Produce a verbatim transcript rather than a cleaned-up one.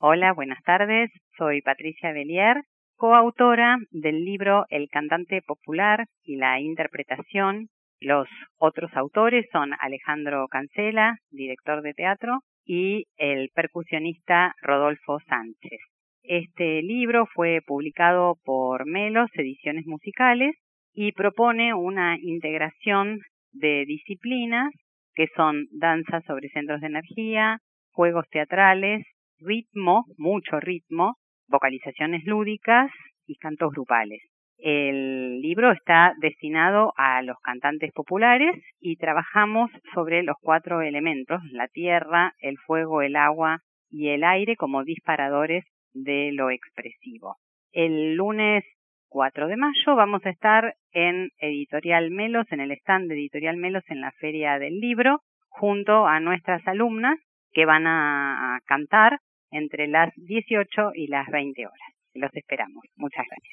Hola, buenas tardes. Soy Patricia Belier, coautora del libro El cantante popular y la interpretación. Los otros autores son Alejandro Cancela, director de teatro, y el percusionista Rodolfo Sánchez. Este libro fue publicado por Melos Ediciones Musicales y propone una integración de disciplinas que son danza sobre centros de energía, juegos teatrales, ritmo, mucho ritmo, vocalizaciones lúdicas y cantos grupales. El libro está destinado a los cantantes populares y trabajamos sobre los cuatro elementos, la tierra, el fuego, el agua y el aire como disparadores de lo expresivo. El lunes cuatro de mayo vamos a estar en Editorial Melos, en el stand de Editorial Melos en la Feria del Libro, junto a nuestras alumnas que van a cantar entre las dieciocho y las veinte horas. Los esperamos. Muchas gracias.